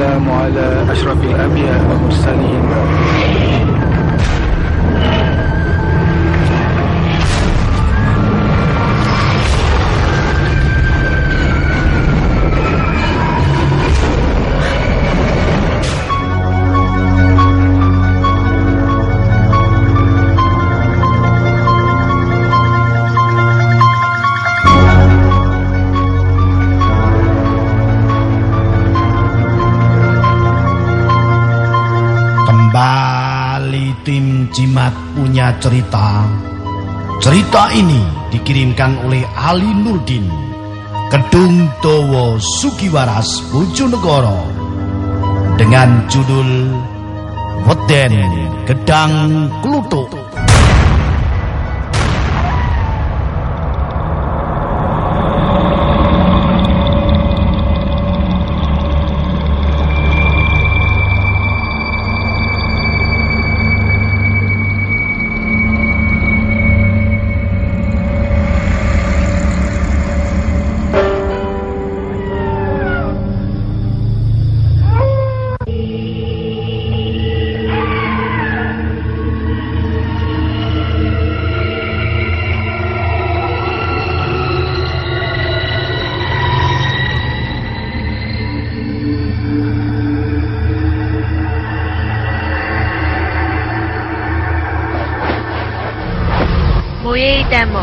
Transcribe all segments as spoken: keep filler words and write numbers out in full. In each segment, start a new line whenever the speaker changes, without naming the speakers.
والسلام على أشرف الأنبياء والمرسلين.
Tim Jimat punya cerita. Cerita ini dikirimkan oleh Ali Nurdin, Kedung Dawa Sugiwaras, Bojonegoro, dengan judul Weden Gedang Kluthuk.
모예의 demo.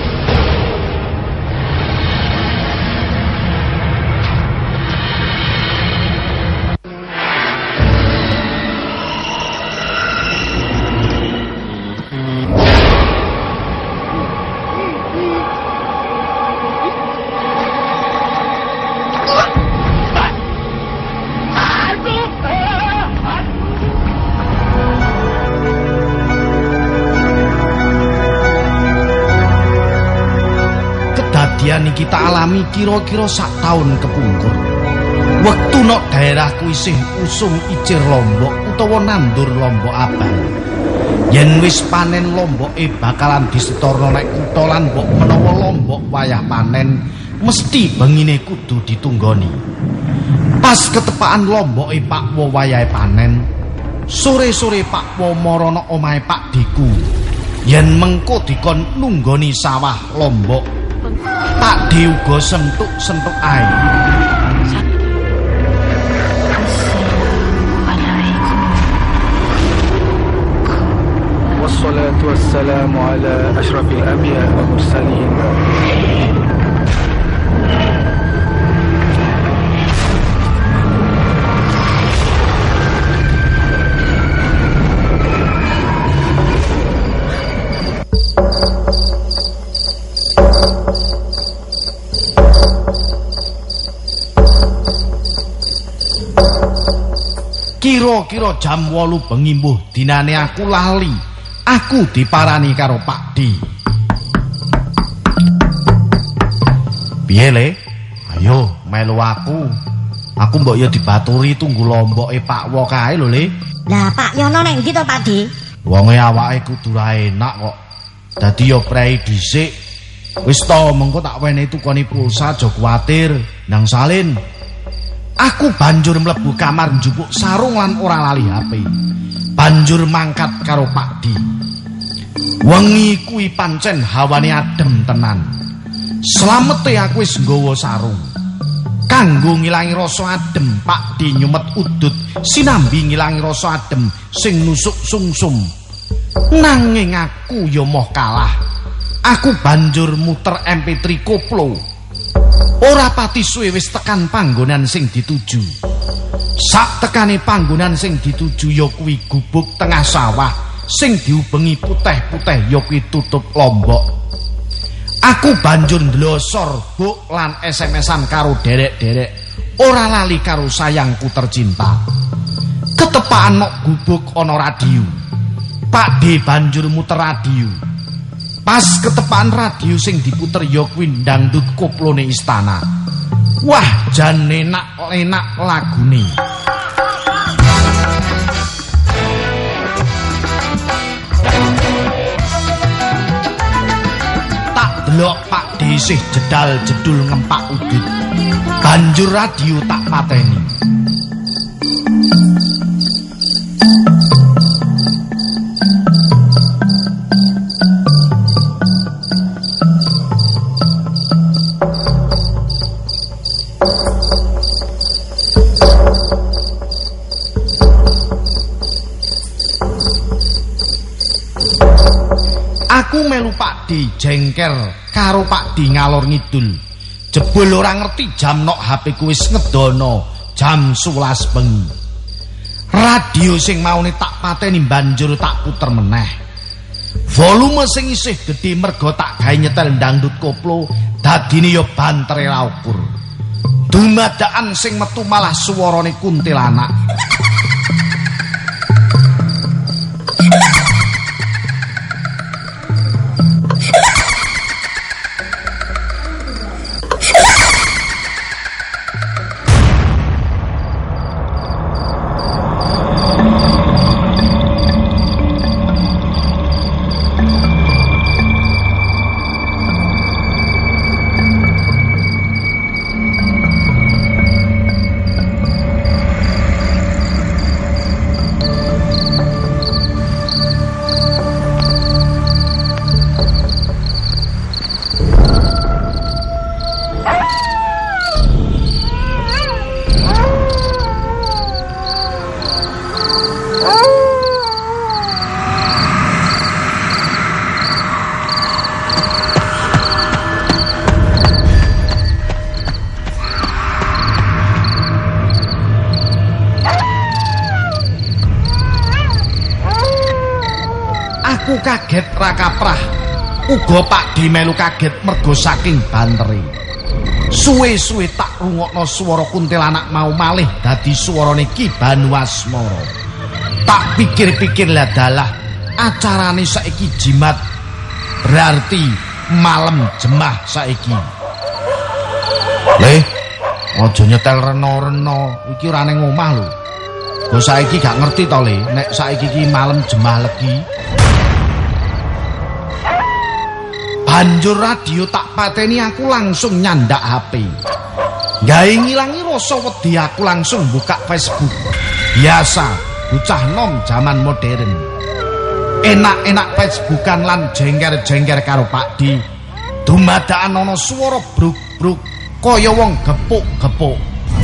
Kedadian iki kita alami kira-kira sak taun kepungkur. Wektu nok daerahku isih usum icir lombok utawa nandur lombok abang. Yen wis panen lomboke bakalan disetorno nek kutha lan mbok menawa lombok wayah panen mesti bengine kudu ditunggoni. Pas ketepaan lomboke Pak Wo wayahe panen, sore-sore Pak Wo marana omahe Pak Diku. Yen mengko dikon nunggoni sawah lombok, Pak Di uga sentuk-sentuk ae.
والصلاة والسلام على أشرف الأنبياء والمرسلين.
Kira-kira jam wolu bengi mbuh dinane aku lali. Aku diparani karo Pak Di. Piye le? Ayo melu aku. Aku mbok ya dibaturi tunggu lomboke Pak Wo kae lho le.
Lah Pak Yono nek ndi to Pak Di?
Wonge awake kudu ra enak kok. Dadi ya prei dhisik. Wis to mengko tak wenehi tukoni pulsa aja kuwatir. Nang salin. Aku banjur mlebu kamar njupuk sarung lan ora lali H P. Banjur mangkat karo Pak Di. Wengi kuwi pancen hawane adem tenan. Slamete aku wis nggawa sarung. Kanggo ngilangi rasa adem, Pak Di nyumet udut sinambi ngilangi rasa adem sing nusuk sungsum. Nanging aku ya moh kalah. Aku banjur muter M P tiga koplo. Ora pati suwe wis tekan panggonan sing dituju. Sak tekane panggonan sing dituju ya kuwi gubuk tengah sawah sing diubengi putih-putih ya kuwi tutup lombok. Aku banjur ndlosor buk lan S M S-an karo derek-derek. Ora lali karo sayangku tercinta. Ketepaan nok gubuk ana radio. Pak D banjur muter radio. Pas ketepaan radio sing diputer ya kuwi dangdut koplone istana. Wah, jan enak-enak lagune. Tak delok Pak D isih jedal jedul ngempak udut. Banjur radio tak pateni. Aku melu Pakdi jengker karo Pakdi ngalor ngidul. Jebul ora ngerti jam nok H P ku wis ngedono jam sewelas bengi. Radio sing maune tak pateni banjur tak puter meneh. Volume sing isih gedhe merga tak gawe nyetel dangdut koplo, dadine ya bantere ra ukur. Dumadakan sing metu malah suwarane kuntilanak. Aku kaget ra kaprah. Uga Pakdi melu kaget mergo saking bantere. Suwe-suwe tak rungokno swara kuntilanak mau malih dadi swarane Ki Banuasmara. Tak pikir-pikir lah dalah acarane saiki jimat. Berarti malam jemah saiki. Le, aja nyetel rena-rena, iki ora ning omah lho. Go saiki gak ngerti to Le, nek saiki iki malam jemah legi. Banjur radio tak pateni aku langsung nyandak H P. Gawe ngilangi rasa wedi aku langsung buka Facebook. Biasa, bocah nom zaman modern. Enak-enak Facebookan lan jengker-jengker karo Pakdi. Dumadakan ana swara bruk-bruk kaya wong gepuk-gepuk.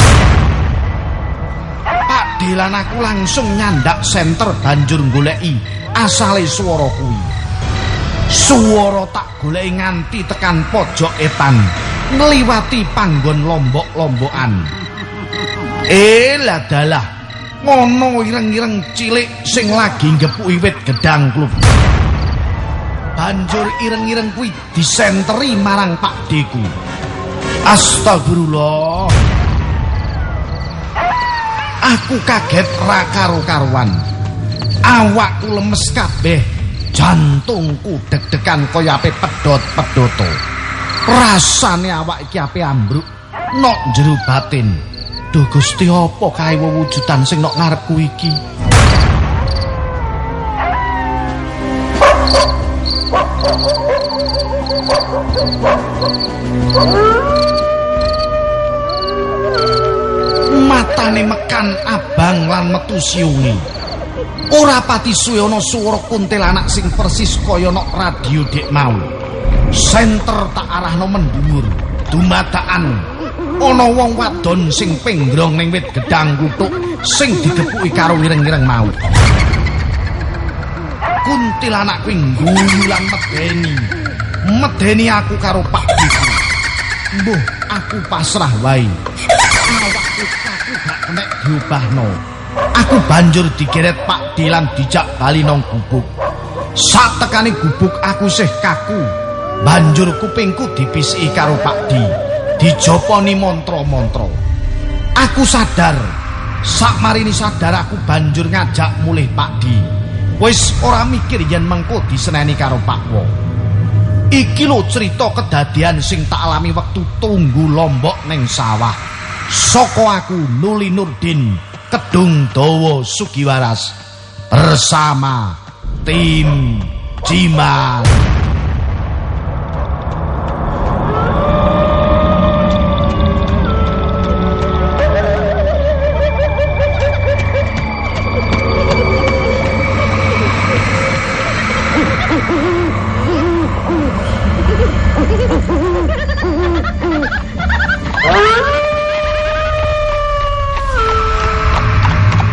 Pakdi lan aku langsung nyandak senter banjur goleki asale swara kuwi. Suara tak goleki nganti tekan pojok etan, ngliwati panggon lombok-lombokan. Eh lah dalah, ngono ireng-ireng cilik sing lagi ngepuki wit gedang klub. Banjur ireng-ireng kuwi disenteri marang Pakdiku. Astagfirullah. Aku kaget ra karo-karuan. Awakku lemes kabeh. Jantungku deg-degan kaya ape pedhot-pedhoto. Rasane awak iki ape ambruk nok jero batin. Duh Gusti apa kae wujudan sing nok ngarepku iki? Matane mekan abang lan metu siunge. Ora pati suwe ana swara kuntilanak sing persis kaya nok radio dek mau. Senter tak arahno mendhuwur. Dumadakan ana wong wadon sing penggrong ning wit gedang kutuk sing digepuki karo ireng-ireng mau. Kuntilanak kuwi ngguyu lan medeni. Medeni aku karo Pakdi. Mbuh, aku pasrah wae. Awakku aku gak kenek diubahno. Aku banjur digeret Pakdi lan dijak bali nang gubuk. Sak tekane gubuk aku sih kaku. Banjur kupingku dipisiki karo Pakdi. Dijoponi mantra-mantra. Aku sadar. Sak marini sadar aku banjur ngajak mulih Pakdi. Wis ora mikir yen mengko diseneni karo Pakwo. Iki lho cerita kedadian sing tak alami wektu tunggu lombok ning sawah. Saka aku Nuli Nurdin. Kedung Dawa Sugiwaras bersama tim Jimat.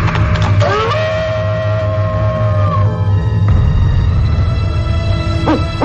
Oh!